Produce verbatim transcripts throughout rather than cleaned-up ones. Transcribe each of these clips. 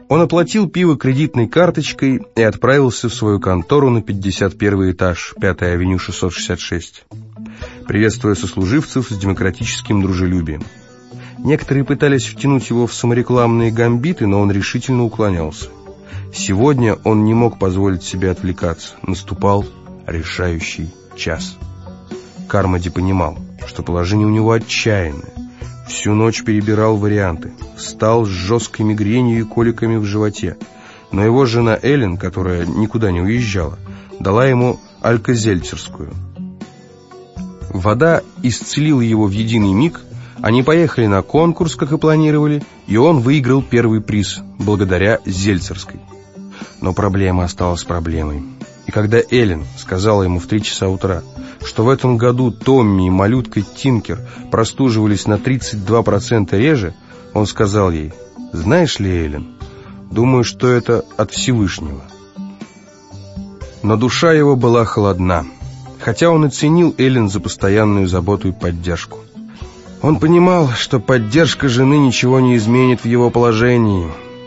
Он оплатил пиво кредитной карточкой и отправился в свою контору на пятьдесят первый этаж, пятая авеню шестьсот шестьдесят шесть, приветствуя сослуживцев с демократическим дружелюбием. Некоторые пытались втянуть его в саморекламные гамбиты, но он решительно уклонялся. Сегодня он не мог позволить себе отвлекаться. Наступал решающий час. Кармоди понимал, что положение у него отчаянное. Всю ночь перебирал варианты. Встал с жесткой мигренью и коликами в животе. Но его жена Эллен, которая никуда не уезжала, дала ему алька-зельцерскую. Вода исцелила его в единый миг. Они поехали на конкурс, как и планировали, и он выиграл первый приз благодаря зельцерской. Но проблема осталась проблемой. И когда Эллен сказала ему в три часа утра, что в этом году Томми и малютка Тинкер простуживались на тридцать два процента реже, он сказал ей: «Знаешь ли, Эллен, думаю, что это от Всевышнего». Но душа его была холодна, хотя он и ценил Эллен за постоянную заботу и поддержку. Он понимал, что поддержка жены ничего не изменит в его положении.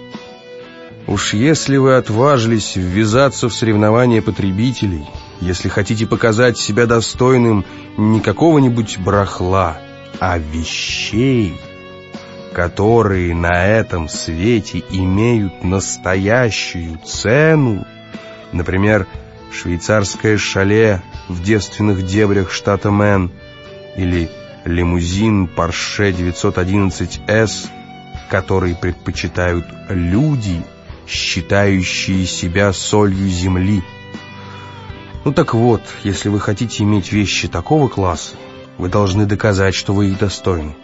Уж если вы отважились ввязаться в соревнования потребителей, если хотите показать себя достойным не какого-нибудь барахла, а вещей, которые на этом свете имеют настоящую цену, например, швейцарское шале в девственных дебрях штата Мэн или лимузин Porsche девятьсот одиннадцать эс, который предпочитают люди, считающие себя солью земли. Ну так вот, если вы хотите иметь вещи такого класса, вы должны доказать, что вы их достойны.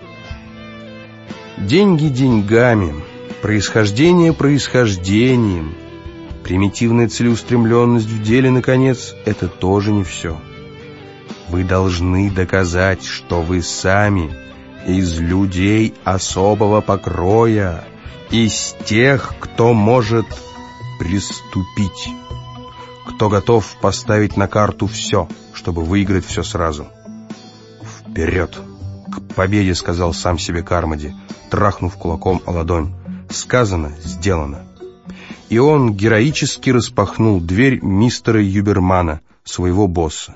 Деньги деньгами, происхождение происхождением, примитивная целеустремленность в деле, наконец, это тоже не все. Вы должны доказать, что вы сами из людей особого покроя, из тех, кто может приступить, кто готов поставить на карту все, чтобы выиграть все сразу. «Вперед! К победе!» — сказал сам себе Кармоди, трахнув кулаком о ладонь. Сказано, сделано. И он героически распахнул дверь мистера Юбермана, своего босса.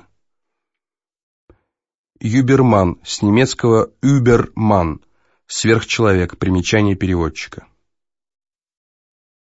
Юберман, с немецкого «Übermann», сверхчеловек, примечание переводчика.